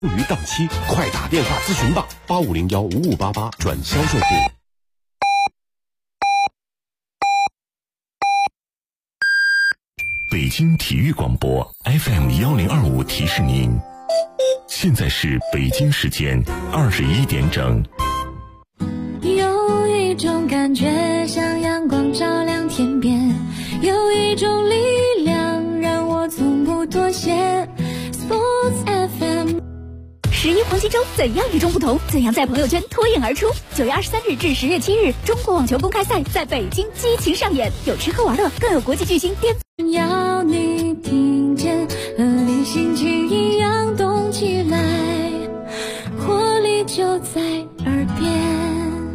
于档期，快打电话咨询吧，85015588转销售部。 北京体育广播 FM1025提示您，现在是北京时间21点整。 有一种感觉像阳光照亮天边，有一种力量让我从不妥协。 Sports FM 11黄金周怎样与众不同？怎样在朋友圈脱颖而出？9月23日至10月7日，中国网球公开赛在北京激情上演，有吃喝玩乐，更有国际巨星巅峰。 要你听见，和你心情一样动起来，活力就在耳边。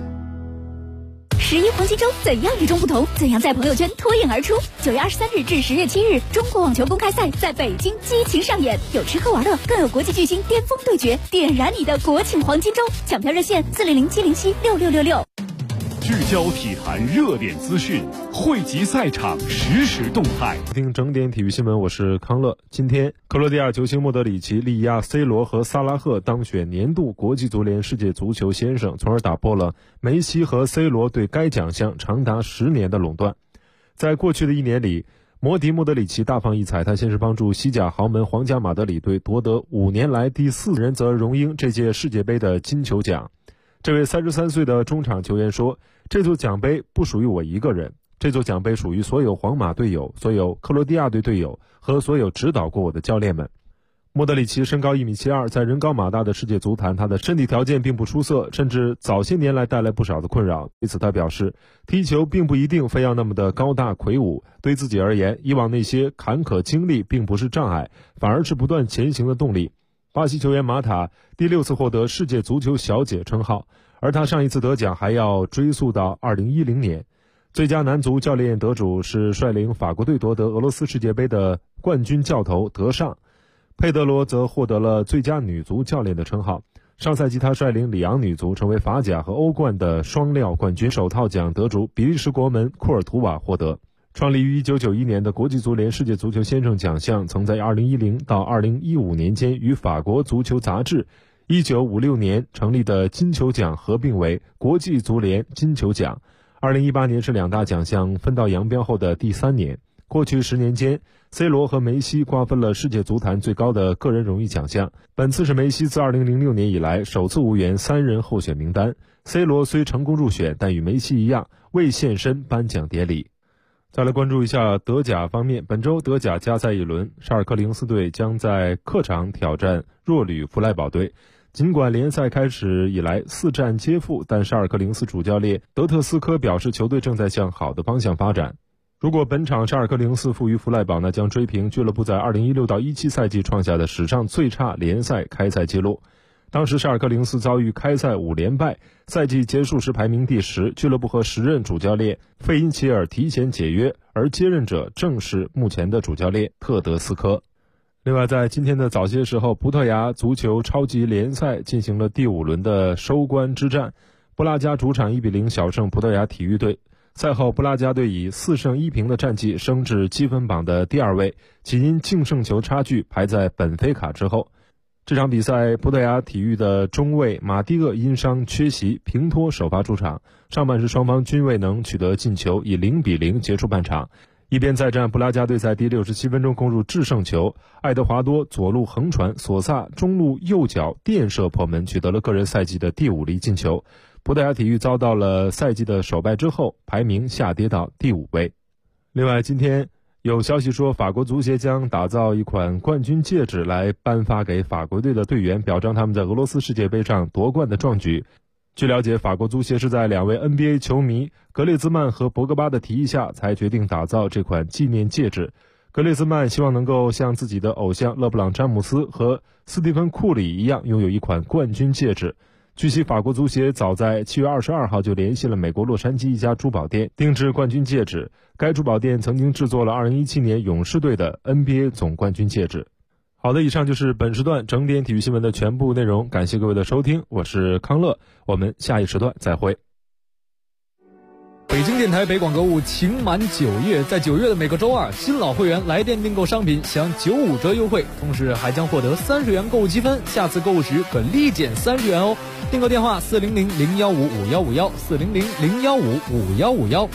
11黄金周怎样与众不同？怎样在朋友圈脱颖而出？9月23日至10月7日，中国网球公开赛在北京激情上演，有吃喝玩乐，更有国际巨星巅峰对决，点燃你的国庆黄金周！抢票热线400-707-6666。 聚焦体坛热点资讯，汇集赛场实时动态。 听整点体育新闻，我是康乐。今天，克罗地亚球星莫德里奇力压 C 罗和萨拉赫当选年度国际足联世界足球先生，从而打破了梅西和 C 罗对该奖项长达10年的垄断。在过去的1年里，莫德里奇大放异彩，他先是帮助西甲豪门皇家马德里队夺得5年来第4人，则荣膺这届世界杯的金球奖。这位33岁的中场球员说，这座奖杯不属于我一个人，这座奖杯属于所有皇马队友，所有克罗地亚队队友和所有指导过我的教练们。莫德里奇身高1.72米，在人高马大的世界足坛，他的身体条件并不出色，甚至早些年来带来不少的困扰。对此他表示，踢球并不一定非要那么的高大魁梧，对自己而言，以往那些坎坷经历并不是障碍，反而是不断前行的动力。巴西球员马塔第6次获得世界足球小姐称号，而他上一次得奖还要追溯到2010年。最佳男足教练得主是率领法国队夺得俄罗斯世界杯的冠军教头德尚，佩德罗则获得了最佳女足教练的称号。上赛季他率领里昂女足成为法甲和欧冠的双料冠军。首套奖得主比利时国门库尔图瓦获得。创立于1991年的国际足联世界足球先生奖项，曾在2010到2015年间与法国足球杂志1956年成立的金球奖合并为国际足联金球奖。2018年是两大奖项分道扬镳后的第3年。过去10年间， C 罗和梅西瓜分了世界足坛最高的个人荣誉奖项。本次是梅西自2006年以来首次无缘3人候选名单。 C 罗虽成功入选，但与梅西一样未现身颁奖典礼。再来关注一下德甲方面，本周德甲加赛一轮，沙尔克零四队将在客场挑战弱旅弗赖堡队。尽管联赛开始以来4战皆负，但沙尔克零四主教练德特斯科表示球队正在向好的方向发展。如果本场沙尔克零四负于弗赖堡，那将追平俱乐部在2016到17赛季创下的史上最差联赛开赛纪录。当时沙尔克零四遭遇开赛5连败，赛季结束时排名第10，俱乐部和时任主教练费因齐尔提前解约，而接任者正是目前的主教练特德斯科。另外，在今天的早些时候，葡萄牙足球超级联赛进行了第5轮的收官之战，布拉加主场1-0小胜葡萄牙体育队。赛后，布拉加队以4胜1平的战绩升至积分榜的第2位，仅因净胜球差距排在本菲卡之后。这场比赛，葡萄牙体育的中卫马蒂厄因伤缺席，平拖首发出场。上半时双方均未能取得进球，以0-0结束半场。一边再战，布拉加队在第67分钟攻入制胜球，爱德华多左路横传，索萨中路右脚垫射破门，取得了个人赛季的第5粒进球。葡萄牙体育遭到了赛季的首败之后，排名下跌到第5位。另外，今天有消息说，法国足协将打造一款冠军戒指来颁发给法国队的队员，表彰他们在俄罗斯世界杯上夺冠的壮举。据了解，法国足协是在2位 NBA 球迷格列兹曼和博格巴的提议下，才决定打造这款纪念戒指。格列兹曼希望能够像自己的偶像勒布朗·詹姆斯和斯蒂芬·库里一样，拥有一款冠军戒指。据悉，法国足协早在7月22号就联系了美国洛杉矶一家珠宝店，定制冠军戒指。该珠宝店曾经制作了2017年勇士队的 NBA 总冠军戒指。好的，以上就是本时段整点体育新闻的全部内容，感谢各位的收听，我是康乐，我们下一时段再会。 北京电台北广购物情满9月，在9月的每个周二，新老会员来电订购商品享95折优惠，同时还将获得30元购物积分，下次购物时可立减30元哦。订购电话400-015-5151，400-015-5151。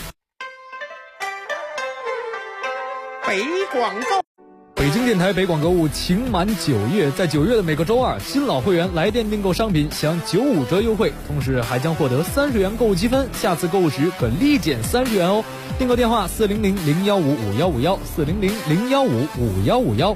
北广购。 北京电台北广购物情满9月，在9月的每个周二，新老会员来电订购商品享95折优惠，同时还将获得30元购物积分，下次购物时可立减30元哦。订购电话400-015-5151，400-015-5151。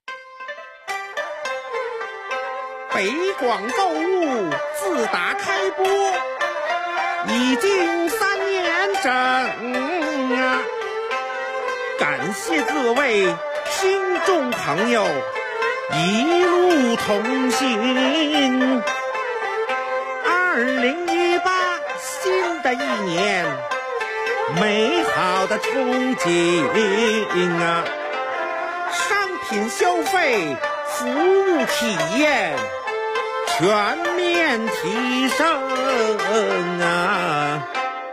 北广购物自打开播已经3年整啊，感谢各位听众朋友一路同行。2018新的一年，美好的憧憬啊！商品消费、服务体验全面提升啊！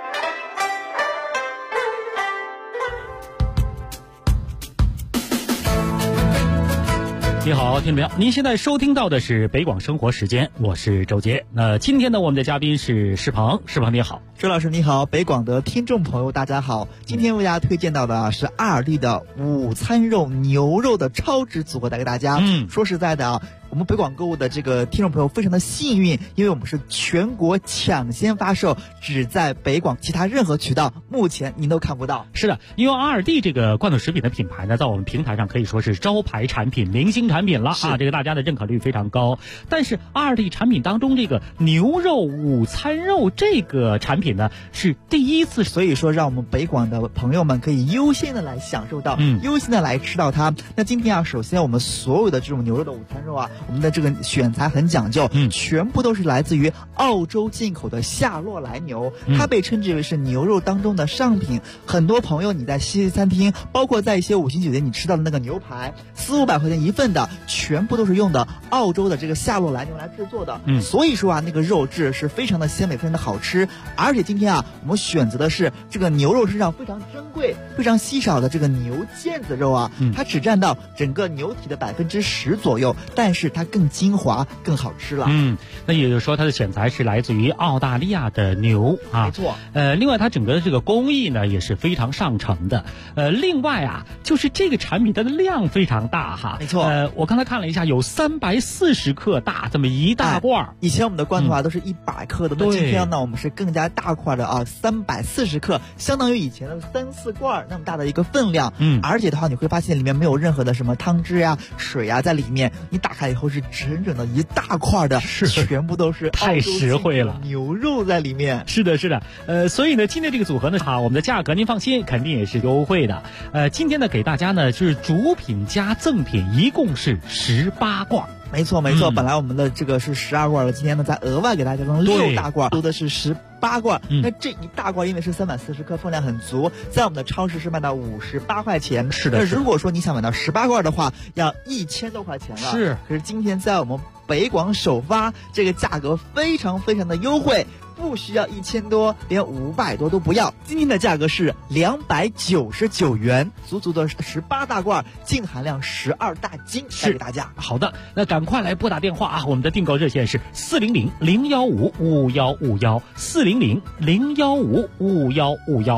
你好，听众朋友，您现在收听到的是北广生活时间，我是周杰。那今天呢，我们的嘉宾是施鹏，施鹏你好。 周老师你好，北广的听众朋友大家好。今天为大家推荐到的是阿尔蒂的午餐肉牛肉的超值组合带给大家。说实在的啊，我们北广购物的这个听众朋友非常的幸运，因为我们是全国抢先发售，只在北广，其他任何渠道目前您都看不到。 是的，因为阿尔蒂这个罐头食品的品牌呢，在我们平台上可以说是招牌产品、明星产品了啊，这个大家的认可率非常高。但是阿尔蒂产品当中这个牛肉午餐肉这个产品呢，是第一次， 所以说让我们北广的朋友们可以优先的来享受到，优先的来吃到它。那今天啊，首先我们所有的这种牛肉的午餐肉啊，我们的这个选材很讲究，全部都是来自于澳洲进口的夏洛莱牛，它被称之为是牛肉当中的上品。很多朋友你在西餐厅，包括在一些5星酒店，你吃到的那个牛排400-500块钱一份的，全部都是用的澳洲的这个夏洛莱牛来制作的。所以说啊，那个肉质是非常的鲜美，非常的好吃。而且今天啊，我们选择的是这个牛肉身上非常珍贵、非常稀少的这个牛腱子肉啊，它只占到整个牛体的10%左右，但是它更精华、更好吃了。 那也就是说，它的选材是来自于澳大利亚的牛啊。 没错。 另外它整个的这个工艺呢也是非常上乘的。另外啊，就是这个产品它的量非常大哈。 没错。 我刚才看了一下，有340克大这么一大罐。 以前我们的罐头啊都是100克的，那今天呢我们是更加大块的啊，340克，相当于以前的3-4罐那么大的一个分量。而且的话你会发现里面没有任何的什么汤汁呀、水呀在里面，你打开以后是整整的一大块的，全部都是太实惠了， 牛肉在里面。 是的，是的。所以呢，今天这个组合呢，我们的价格您放心，肯定也是优惠的。今天呢，给大家呢是主品加赠品，一共是18罐。 没错，本来我们的这个是12罐了，今天呢再额外给大家弄6大罐，多的是18罐。那这一大罐因为是340克，分量很足，在我们的超市是卖到58块钱。 是的。 那如果说你想买到18罐的话，要1000多块钱了。 是。 可是今天在我们北广首发，这个价格非常非常的优惠，不需要1000多，连500多都不要。今天的价格是299元，足足的18大罐，净含量12大斤，带给大家。 好的，那赶快来拨打电话啊！我们的订购热线是400-015-5151，400-015-5151。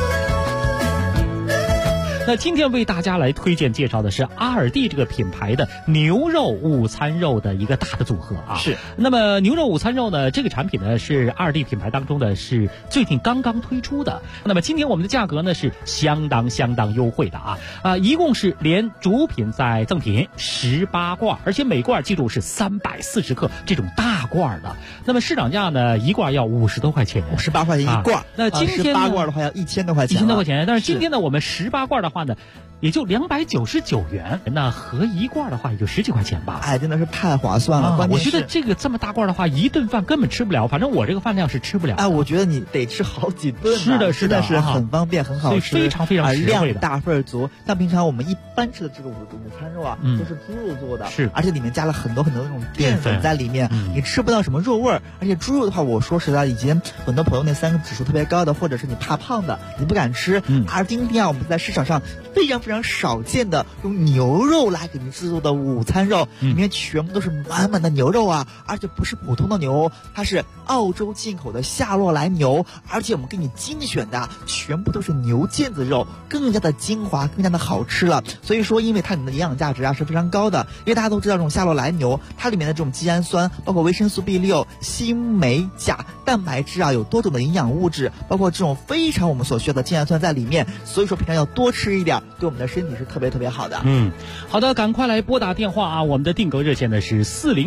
那今天为大家来推荐介绍的是阿尔蒂这个品牌的牛肉午餐肉的一个大的组合啊。 是。那么牛肉午餐肉呢，这个产品呢是阿尔蒂品牌当中的是最近刚刚推出的。那么今天我们的价格呢是相当优惠的啊，一共是连主品再赠品18罐，而且每罐记住是340克这种大罐的。那么市场价呢，一罐要50多块钱 ，58块钱一罐。 那今天 18罐的话要1000多块钱， 但是今天呢，我们18罐的话呢， 也就299元，那合一罐的话也就10几块钱吧。 哎，真的是太划算了。 我觉得这个这么大罐的话，一顿饭根本吃不了，反正我这个饭量是吃不了。 哎，我觉得你得吃好几顿。 是的， 真的是很方便，很好吃， 非常非常实惠的， 量大份足。像平常我们一般吃的这个午餐肉啊，都是猪肉做的， 是， 而且里面加了很多很多那种淀粉在里面，你吃不到什么肉味儿。而且猪肉的话，我说实在，以前很多朋友那3个指数特别高的，或者是你怕胖的，你不敢吃。而今天啊，我们在市场上非常非常少见的用牛肉来给您制作的午餐肉，里面全部都是满满的牛肉啊，而且不是普通的牛，它是澳洲进口的夏洛来牛，而且我们给你精选的全部都是牛腱子肉，更加的精华，更加的好吃了。所以说，因为它里面的营养价值啊是非常高的，因为大家都知道这种夏洛来牛，它里面的这种肌氨酸，包括维生素 B6、锌、镁、钾、蛋白质啊，有多种的营养物质，包括这种非常我们所需要的精氨酸在里面。所以说，平常要多吃一点，对我们的身体是特别特别好的。 好的，赶快来拨打电话啊！我们的订购热线呢是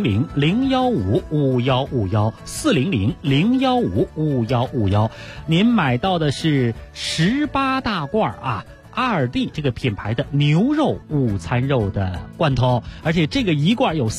400-015-5151，400-015-5151。您买到的是18大罐啊。2D 这个品牌的牛肉午餐肉的罐头，而且这个一罐有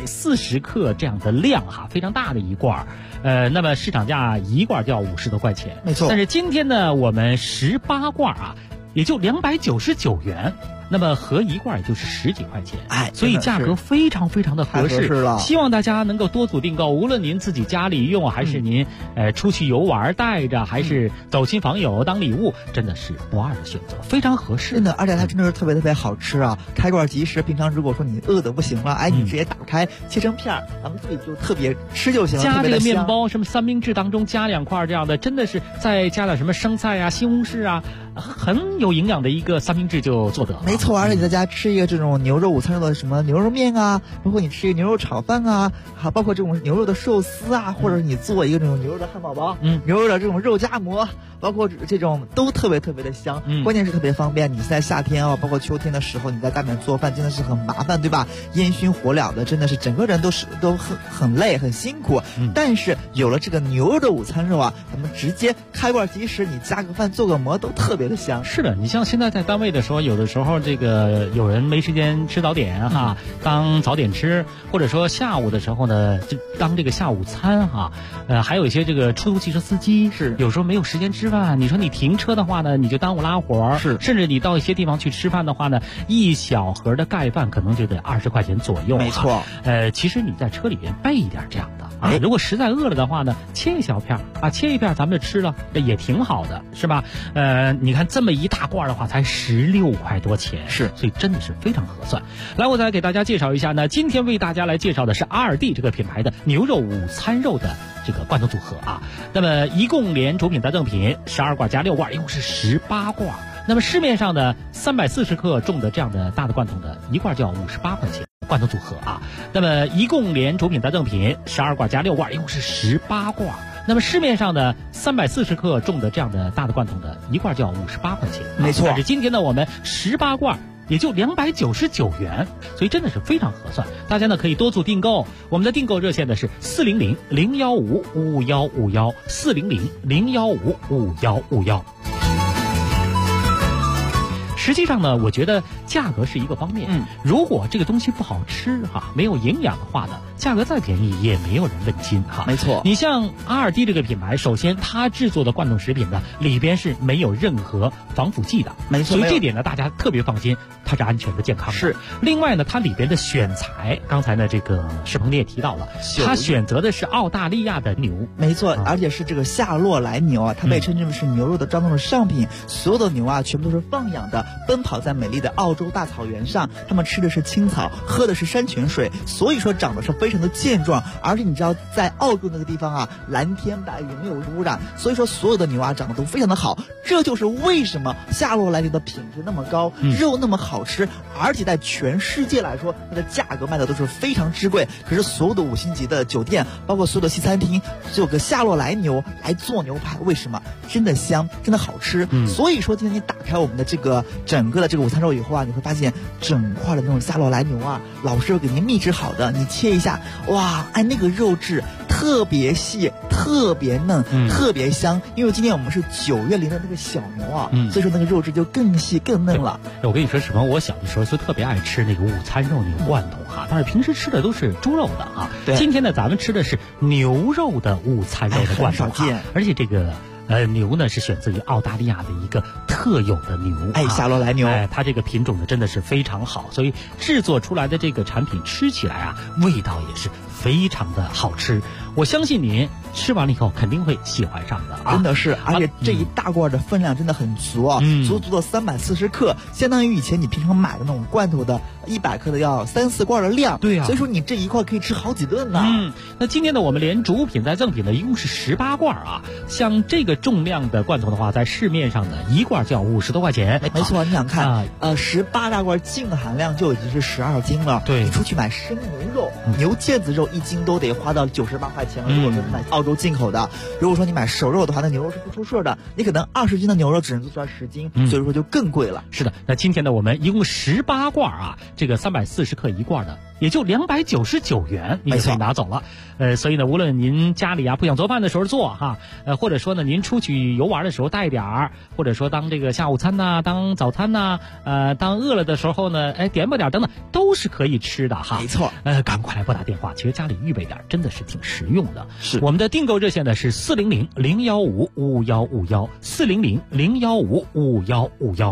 340克这样的量哈，非常大的一罐。那么市场价一罐就要50多块钱， 没错。 但是今天呢，我们18罐啊，也就299元。那么合一罐也就是10几块钱， 哎， 所以价格非常非常的合适了。 希望大家能够多组订购，无论您自己家里用，还是您出去游玩带着，还是走亲访友当礼物，真的是不二的选择，非常合适。 真的，而且它真的是特别特别好吃啊！开罐即食，平常如果说你饿得不行了，哎，你直接打开切成片儿，咱们自己就特别吃就行了。 加这个面包，什么三明治当中加2块这样的，真的是再加点什么生菜啊、西红柿啊，很有营养的一个三明治就做得了。 没错，而且你在家吃一个这种牛肉午餐肉的什么牛肉面啊，包括你吃一个牛肉炒饭啊，还包括这种牛肉的寿司啊，或者是你做一个这种牛肉的汉堡包，牛肉的这种肉夹馍，包括这种都特别特别的香，关键是特别方便。你在夏天啊，包括秋天的时候，你在家里面做饭真的是很麻烦，对吧？烟熏火燎的，真的是整个人都很累很辛苦。但是有了这个牛肉的午餐肉啊，咱们直接开罐即食，你加个饭做个馍都特别的香。 是的，你像现在在单位的时候，有的时候这个有人没时间吃早点哈，当早点吃，或者说下午的时候呢，就当这个下午餐哈。还有一些这个出租汽车司机是有时候没有时间吃饭，你说你停车的话呢，你就耽误拉活，是，甚至你到一些地方去吃饭的话呢，一小盒的盖饭可能就得20块钱左右。 没错， 其实你在车里边备一点这样的啊，如果实在饿了的话呢，切一小片啊，切一片咱们就吃了，这也挺好的，是吧？你看这么一大罐的话，才16块多钱， 是， 所以真的是非常合算。来，我再给大家介绍一下呢，今天为大家来介绍的是2D这个品牌的牛肉午餐肉的这个罐头组合啊。那么一共连主品带赠品12罐加6罐，一共是18罐。那么市面上的340克重的这样的大的罐头的一罐就要58块钱。罐头组合啊，那么一共连主品带赠品12罐加6罐，一共是18罐。那么市面上的340克重的这样的大的罐头的一罐就要58块钱， 没错。 但是今天呢，我们18罐也就299元，所以真的是非常合算。大家呢可以多做订购，我们的订购热线呢是400-015-5151，400-015-5151。实际上呢，我觉得价格是一个方面。如果这个东西不好吃哈，没有营养的话呢，价格再便宜也没有人问津哈。 没错， 你像2D这个品牌，首先它制作的罐头食品呢，里边是没有任何防腐剂的， 没错， 所以这点呢大家特别放心，它是安全的、健康的。 是。 另外呢，它里边的选材，刚才呢这个世鹏你也提到了，它选择的是澳大利亚的牛， 没错，而且是这个夏洛来牛啊，它被称之为是牛肉的专门的上品。所有的牛啊，全部都是放养的，奔跑在美丽的澳洲大草原上，它们吃的是青草，喝的是山泉水，所以说长得是非常的健壮。而且你知道，在澳洲那个地方啊，蓝天白云，没有污染，所以说所有的牛啊长得都非常的好。这就是为什么夏洛来牛的品质那么高，肉那么好吃，而且在全世界来说，它的价格卖的都是非常之贵。可是所有的5星级的酒店，包括所有的西餐厅，只有个夏洛来牛来做牛排，为什么？真的香，真的好吃。所以说今天你打开我们的这个整个的这个午餐肉以后啊，你会发现整块的那种夏洛来牛啊，老师给您秘制好的，你切一下，哇，哎，那个肉质特别细、特别嫩、特别香。因为今天我们是9月龄的那个小牛啊，所以说那个肉质就更细更嫩了。 我跟你说，史鹏，我小的时候就特别爱吃那个午餐肉那个罐头哈，但是平时吃的都是猪肉的啊。今天呢，咱们吃的是牛肉的午餐肉的罐头哈，而且这个。牛呢是选自于澳大利亚的一个特有的牛， 夏罗来牛， 它这个品种呢真的是非常好，所以制作出来的这个产品吃起来啊，味道也是非常的好吃。我相信您吃完了以后肯定会喜欢上的啊！ 真的是，而且这一大罐的分量真的很足啊，足足的340克，相当于以前你平常买的那种罐头的100克的要3、4罐的量。 对啊， 所以说你这一块可以吃好几顿呢。 那今天呢，我们连主品带赠品呢，一共是18罐啊。像这个重量的罐头的话，在市面上呢，一罐就要50多块钱。 没错，你想看，18大罐净含量就已经是12斤了。 对， 你出去买生牛肉、牛腱子肉1斤都得花到98块钱了。如果说你买澳洲进口的，如果说你买熟肉的话，那牛肉是不出事的。你可能20斤的牛肉只能做出来10斤，所以说就更贵了。 是的，那今天呢，我们一共18罐啊，这个340克一罐的，也就299元，你就可以拿走了。所以呢，无论您家里啊不想做饭的时候做哈，或者说呢您出去游玩的时候带点儿，或者说当这个下午餐呐、当早餐呐、当饿了的时候呢，点吧点等等，都是可以吃的哈。 没错。 赶快来拨打电话，其实家里预备点真的是挺实用的。 是。 我们的订购热线呢是400-015-5151，400-015-5151。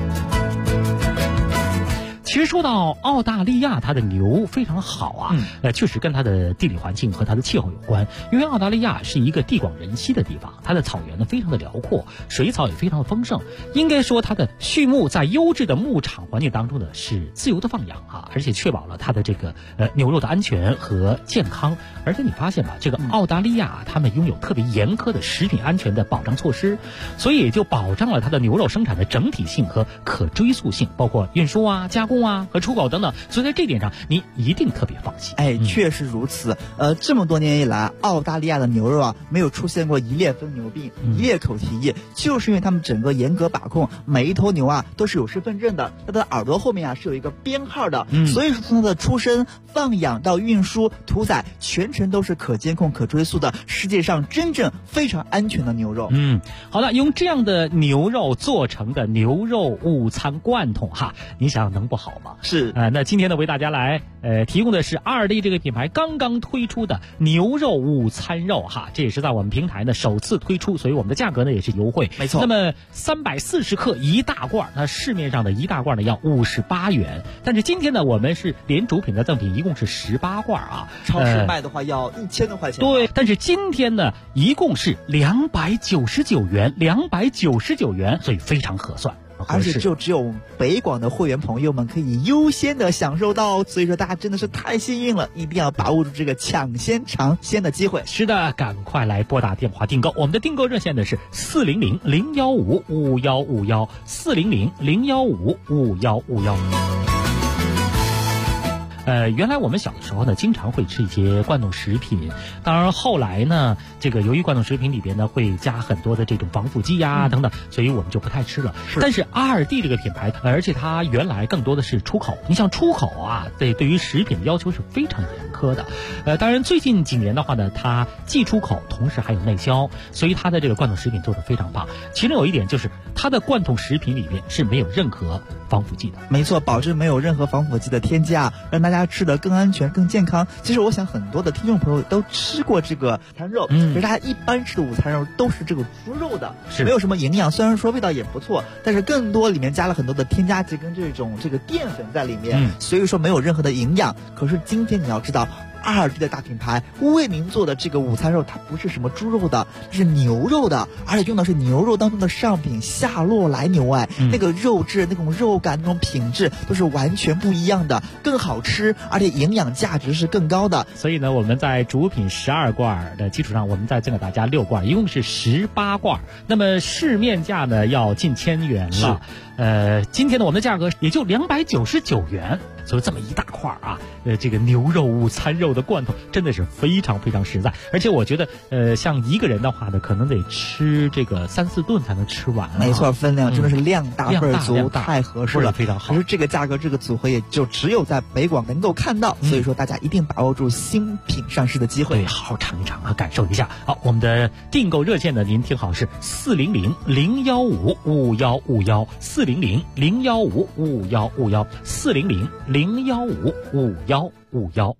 其实说到澳大利亚，它的牛非常好啊，确实跟它的地理环境和它的气候有关。因为澳大利亚是一个地广人稀的地方，它的草原呢非常的辽阔，水草也非常的丰盛。应该说它的畜牧在优质的牧场环境当中呢是自由的放养啊，而且确保了它的这个牛肉的安全和健康。而且你发现吧，这个澳大利亚他们拥有特别严苛的食品安全的保障措施，所以也就保障了它的牛肉生产的整体性和可追溯性，包括运输啊、加工和出口等等，所以在这点上你一定特别放心。 确实如此。这么多年以来，澳大利亚的牛肉啊没有出现过一裂疯牛病、一裂口蹄疫，就是因为他们整个严格把控，每一头牛啊都是有身份证的，它的耳朵后面啊是有一个编号的，所以说从它的出生、放养到运输、屠宰，全程都是可监控、可追溯的，世界上真正非常安全的牛肉。 好的，用这样的牛肉做成的牛肉午餐罐头哈，你想能不好吗？ 是那今天呢，为大家来提供的是2D这个品牌刚刚推出的牛肉午餐肉哈，这也是在我们平台呢首次推出，所以我们的价格呢也是优惠。 没错。 那么340克一大罐，那市面上的一大罐呢要58元，但是今天呢我们是连主品的赠品，一共是18罐啊。 超市卖的话要1000多块钱。 对，但是今天呢一共是299元，299元，所以非常合算。 而且就只有北广的会员朋友们可以优先的享受到，所以说大家真的是太幸运了，一定要把握住这个抢先尝鲜的机会。 是的，赶快来拨打电话订购，我们的订购热线呢是400-015-5151，400-015-5151。原来我们小的时候呢，经常会吃一些罐头食品，当然后来呢，这个由于罐头食品里边呢会加很多的这种防腐剂呀等等，所以我们就不太吃了。但是2D这个品牌，而且它原来更多的是出口，你像出口啊，对于食品的要求是非常严苛的。当然最近几年的话呢，它既出口，同时还有内销，所以它的这个罐头食品做得非常棒。其中有一点就是它的罐头食品里面是没有任何防腐剂的。 没错，保证没有任何防腐剂的添加，让大家吃得更安全、更健康。其实我想很多的听众朋友都吃过这个餐肉，可是大家一般吃的午餐肉都是这个猪肉的，没有什么营养，虽然说味道也不错，但是更多里面加了很多的添加剂跟这个淀粉在里面，所以说没有任何的营养。可是今天你要知道，2D的大品牌为您做的这个午餐肉，它不是什么猪肉的，是牛肉的，而且用的是牛肉当中的上品夏洛来牛，那个肉质、那种肉感、那种品质都是完全不一样的，更好吃，而且营养价值是更高的。 所以呢，我们在主品12罐的基础上，我们再赠给大家6罐，一共是18罐。那么市面价呢要近1000元了。今天呢我们的价格也就299元， 所以这么一大块啊，这个牛肉午餐肉的罐头真的是非常非常实在。而且我觉得，像一个人的话呢，可能得吃这个3-4顿才能吃完。 没错，分量真的是量大份足，太合适了， 非常好。 可是这个价格，这个组合也就只有在北广能够看到，所以说大家一定把握住新品上市的机会， 好好尝一尝啊，感受一下。好，我们的订购热线呢，您听好是400-015-5151，400-015-5151，400-015-5151。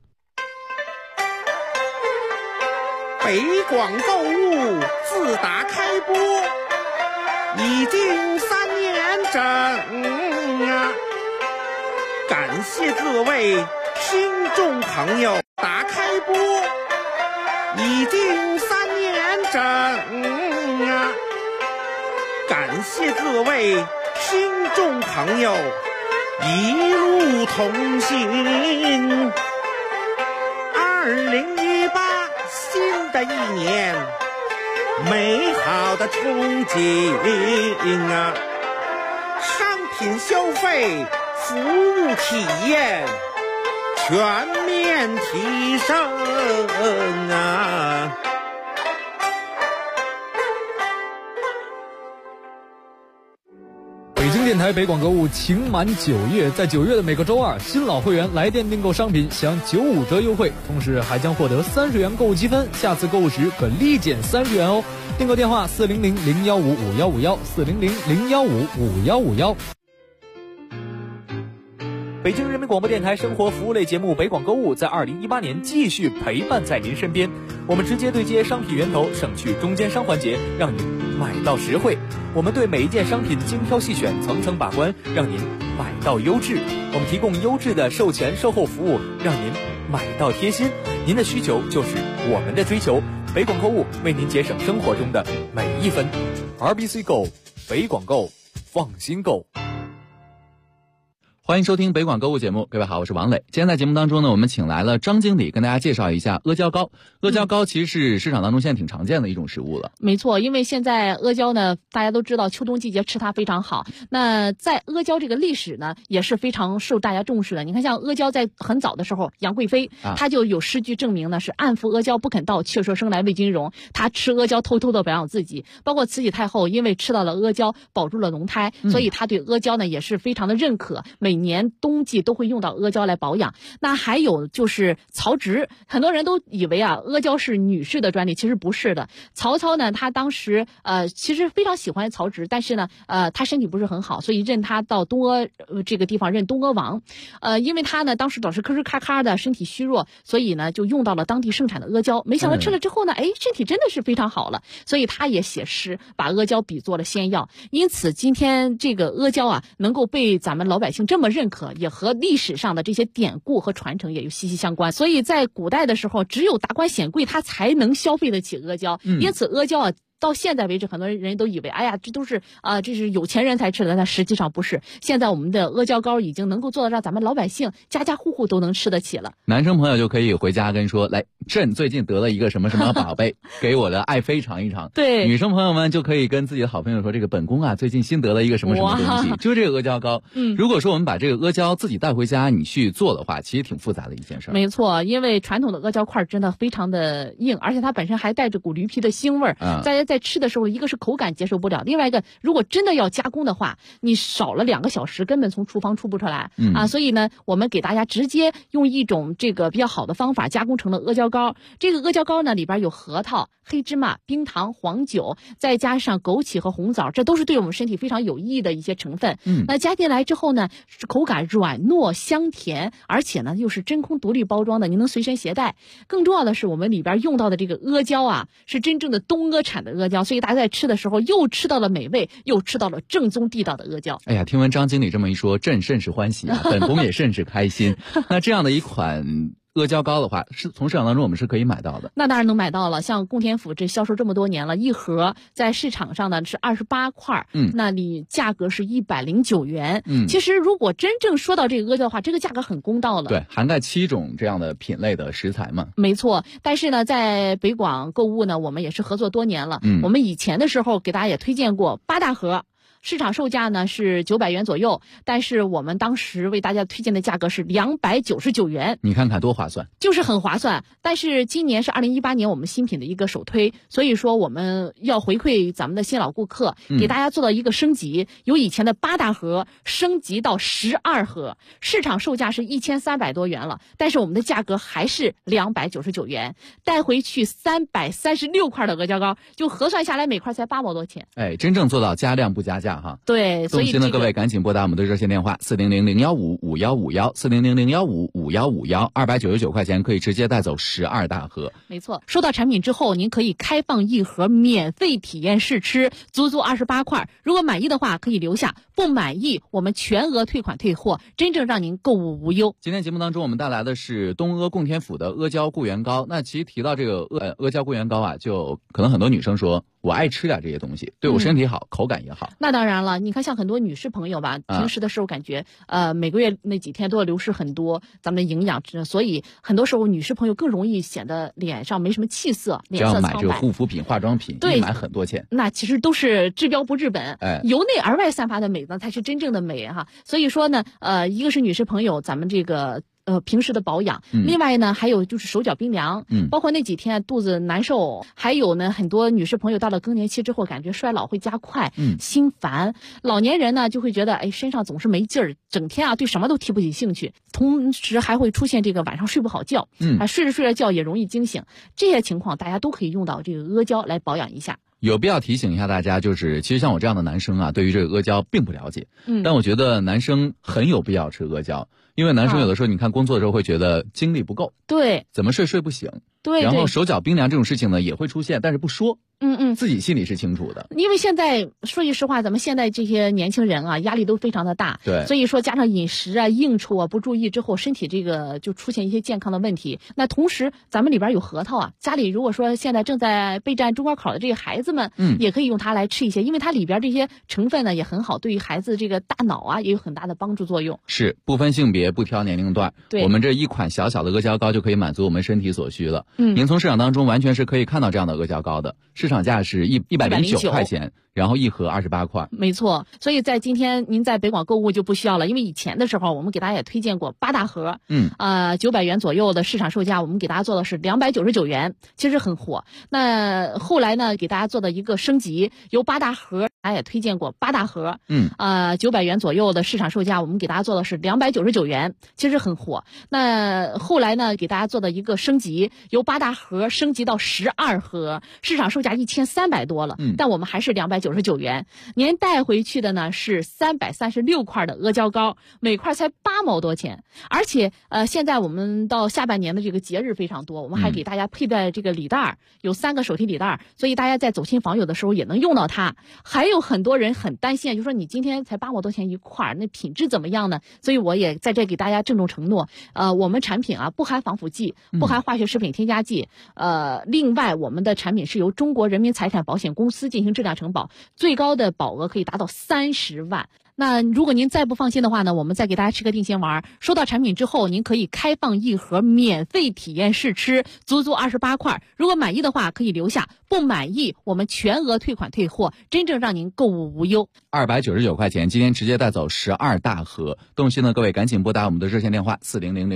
北广购物自打开播已经3年整啊，感谢各位听众朋友，打开播已经3年整啊，感谢各位听众朋友一路同行。2018新的一年，美好的憧憬啊，商品消费服务体验全面提升啊。 北京电台北广购物情满9月，在9月的每个周二，新老会员来电订购商品享95折优惠，同时还将获得30元购物积分，下次购物时可立减30元哦。订购电话400-015-5151，400-015-5151。北京人民广播电台生活服务类节目北广购物在2018年继续陪伴在您身边，我们直接对接商品源头，省去中间商环节，让您买到实惠。我们对每一件商品精挑细选，层层把关，让您买到优质。我们提供优质的售前售后服务，让您买到贴心。您的需求就是我们的追求，北广购物为您节省生活中的每一分。RBC Go， 北广购，放心购。 欢迎收听北广购物节目，各位好，我是王磊。今天在节目当中呢，我们请来了张经理跟大家介绍一下阿胶糕。阿胶糕其实是市场当中现在挺常见的一种食物了。 没错，因为现在阿胶呢，大家都知道秋冬季节吃它非常好。那在阿胶这个历史呢，也是非常受大家重视的。你看，像阿胶在很早的时候，杨贵妃她就有诗句证明呢，是暗服阿胶不肯到，却说生来为君荣。她吃阿胶偷偷的保养自己。包括慈禧太后因为吃到了阿胶，保住了龙胎，所以她对阿胶呢也是非常的认可。每年冬季都会用到阿胶来保养。那还有就是曹植，很多人都以为阿胶是女士的专利，其实不是的。曹操呢，他当时其实非常喜欢曹植，但是呢他身体不是很好，所以认他到东阿这个地方认东阿王。因为他呢当时老是吭哧咔咔的，身体虚弱，所以呢就用到了当地盛产的阿胶。没想到吃了之后呢，身体真的是非常好了，所以他也写诗把阿胶比作了仙药。因此今天这个阿胶能够被咱们老百姓这么认可，也和历史上的这些典故和传承也有息息相关。所以在古代的时候，只有达官显贵他才能消费得起阿胶。因此阿胶到现在为止，很多人都以为，这都是这是有钱人才吃的，但实际上不是。现在我们的阿胶糕已经能够做到让咱们老百姓家家户户都能吃得起了。 男生朋友就可以回家跟说，来，朕最近得了一个什么什么宝贝，给我的爱妃尝一尝。 对， 女生朋友们就可以跟自己的好朋友说，这个本宫最近新得了一个什么什么东西，就是这个阿胶糕。如果说我们把这个阿胶自己带回家，你去做的话，其实挺复杂的一件事。 没错，因为传统的阿胶块真的非常的硬，而且它本身还带着股驴皮的腥味儿。大家在吃的时候，一个是口感接受不了，另外一个如果真的要加工的话，你少了2个小时根本从厨房出不出来。所以呢，我们给大家直接用一种这个比较好的方法加工成了阿胶糕。这个阿胶糕呢，里边有核桃、黑芝麻、冰糖、黄酒，再加上枸杞和红枣，这都是对我们身体非常有益的一些成分。那加进来之后呢，口感软糯香甜，而且呢又是真空独立包装的，你能随身携带。更重要的是，我们里边用到的这个阿胶是真正的东阿产的阿胶，所以大家在吃的时候又吃到了美味，又吃到了正宗地道的阿胶。 哎呀，听闻张经理这么一说，朕甚是欢喜本宫也甚是开心。那这样的一款阿胶糕的话，是从市场当中我们是可以买到的。 那当然能买到了，像贡田府这销售这么多年了，一盒在市场上呢是28块，那你价格是109元。其实如果真正说到这个阿胶的话，这个价格很公道了。 对，涵盖7种这样的品类的食材嘛。 没错，但是呢，在北广购物呢，我们也是合作多年了。我们以前的时候给大家也推荐过8大盒。 市场售价呢是900元左右，但是我们当时为大家推荐的价格是299元。 你看看多划算， 就是很划算。但是今年是2018年我们新品的一个首推，所以说我们要回馈咱们的新老顾客，给大家做到一个升级，由以前的8大盒升级到12盒，市场售价是1300多元了，但是我们的价格还是299元，带回去336块的阿胶糕，就核算下来每块才8毛多钱。 哎，真正做到加量不加价哈。 对，所以动心的各位赶紧拨打我们的热线电话400-015-5151，400-015-5151，299块钱可以直接带走12大盒。 没错，收到产品之后，您可以开放1盒免费体验试吃，足足28块。如果满意的话可以留下，不满意我们全额退款退货，真正让您购物无忧。 今天节目当中我们带来的是东阿供天府的阿胶固元膏。那其实提到这个阿胶固元膏啊，就可能很多女生说我爱吃点这些东西，对我身体好，口感也好。 那当然了，你看像很多女士朋友吧，平时的时候感觉每个月那几天都要流失很多咱们的营养，所以很多时候女士朋友更容易显得脸上没什么气色，脸色苍白。 只要买这个护肤品、化妆品， 对， 一买很多钱。 那其实都是治标不治本，由内而外散发的美呢才是真正的美哈。所以说呢，一个是女士朋友咱们这个平时的保养，另外呢还有就是手脚冰凉，包括那几天肚子难受，还有呢很多女士朋友到了更年期之后感觉衰老会加快，心烦，老年人呢就会觉得身上总是没劲儿，整天啊对什么都提不起兴趣，同时还会出现这个晚上睡不好觉，睡着觉也容易惊醒，这些情况大家都可以用到这个阿胶来保养一下。 有必要提醒一下大家，就是其实像我这样的男生啊，对于这个阿胶并不了解，但我觉得男生很有必要吃阿胶，因为男生有的时候你看工作的时候会觉得精力不够， 对， 怎么睡不醒， 对， 然后手脚冰凉这种事情呢也会出现，但是不说，自己心里是清楚的。 因为现在说句实话，咱们现在这些年轻人啊，压力都非常的大， 对， 所以说加上饮食啊、应酬啊不注意之后，身体这个就出现一些健康的问题。那同时咱们里边有核桃啊，家里如果说现在正在备战中高考的这些孩子们，也可以用它来吃一些，因为它里边这些成分呢也很好，对于孩子这个大脑啊也有很大的帮助作用。 是不分性别，不挑年龄段， 对， 我们这一款小小的阿胶膏就可以满足我们身体所需了。您从市场当中完全是可以看到这样的阿胶膏的，市场价是109块钱。然后1盒28块， 没错。所以在今天您在北广购物就不需要了，因为以前的时候我们给大家也推荐过8大盒，900元左右的市场售价，我们给大家做的是299元，其实很火。那后来呢，给大家做的一个升级，由8大盒，大家也推荐过8大盒，900元左右的市场售价，我们给大家做的是299元，其实很火。那后来呢，给大家做的一个升级，由8大盒升级到12盒，市场售价1300多了，但我们还是299元，您带回去的呢是336块的阿胶膏，每块才8毛多钱。而且现在我们到下半年的这个节日非常多，我们还给大家佩戴这个礼袋，有3个手提礼袋，所以大家在走亲访友的时候也能用到它。还有很多人很担心，就说你今天才8毛多钱一块，那品质怎么样呢？所以我也在这给大家郑重承诺，我们产品啊不含防腐剂，不含化学食品添加剂，另外我们的产品是由中国人民财产保险公司进行质量承保，最高的保额可以达到30万。那如果您再不放心的话呢，我们再给大家吃个定心丸，收到产品之后您可以开放1盒免费体验试吃，足足28块。如果满意的话可以留下，不满意我们全额退款退货，真正让您购物无忧。 299块钱，今天直接带走12大盒。动心的各位赶紧拨打我们的热线电话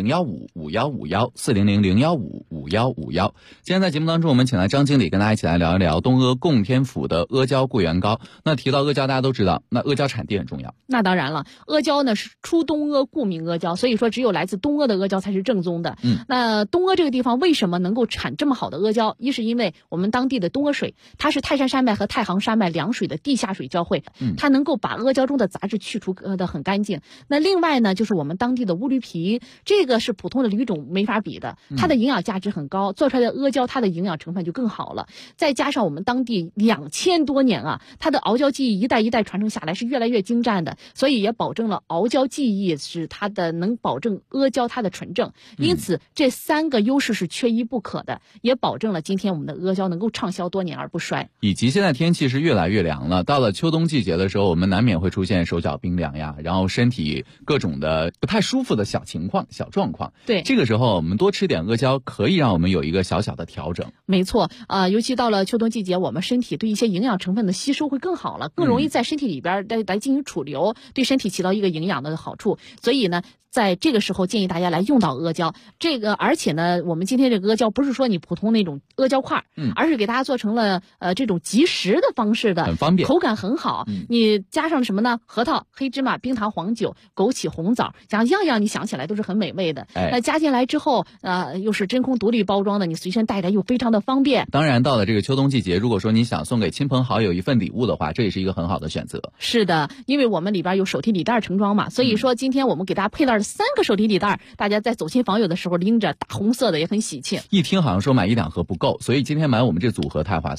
400-015-5151，400-015-5151。今天在节目当中，我们请来张经理跟大家一起来聊一聊东阿供天府的阿胶固元膏。那提到阿胶，大家都知道，那阿胶产地很重要。 那当然了，阿胶呢是出东阿故名阿胶，所以说只有来自东阿的阿胶才是正宗的。那东阿这个地方为什么能够产这么好的阿胶？一是因为我们当地的东阿水，它是泰山山脉和太行山脉2水的地下水交汇，它能够把阿胶中的杂质去除得很干净。那另外呢，就是我们当地的乌驴皮，这个是普通的驴种没法比的，它的营养价值很高，做出来的阿胶它的营养成分就更好了。再加上我们当地2000多年啊，它的熬胶技艺一代一代传承下来是越来越精湛。 淡的，所以也保证了熬胶技艺是它的能保证阿胶它的纯正。因此这3个优势是缺一不可的，也保证了今天我们的阿胶能够畅销多年而不衰。 以及现在天气是越来越凉了，到了秋冬季节的时候，我们难免会出现手脚冰凉呀，然后身体各种的不太舒服的小状况。 对， 这个时候我们多吃点阿胶，可以让我们有一个小小的调整。 没错，尤其到了秋冬季节，我们身体对一些营养成分的吸收会更好了，更容易在身体里边来进行储留，对身体起到一个营养的好处。所以呢，在这个时候建议大家来用到阿胶。而且呢，我们今天这个阿胶不是说你普通那种阿胶块，而是给大家做成了这种即食的方式的， 很方便， 口感很好。你加上什么呢？核桃、黑芝麻、冰糖、黄酒、枸杞、红枣，样样你想起来都是很美味的。那加进来之后，又是真空独立包装的，你随身带着又非常的方便。 当然，到了这个秋冬季节，如果说你想送给亲朋好友一份礼物的话，这也是一个很好的选择。 是的，因为我们里边有手提礼袋盛装嘛，所以说今天我们给大家配了3个手提礼袋，大家在走亲访友的时候拎着大红色的也很喜庆。 一听好像说买1-2盒不够，所以今天买我们这组合太划算。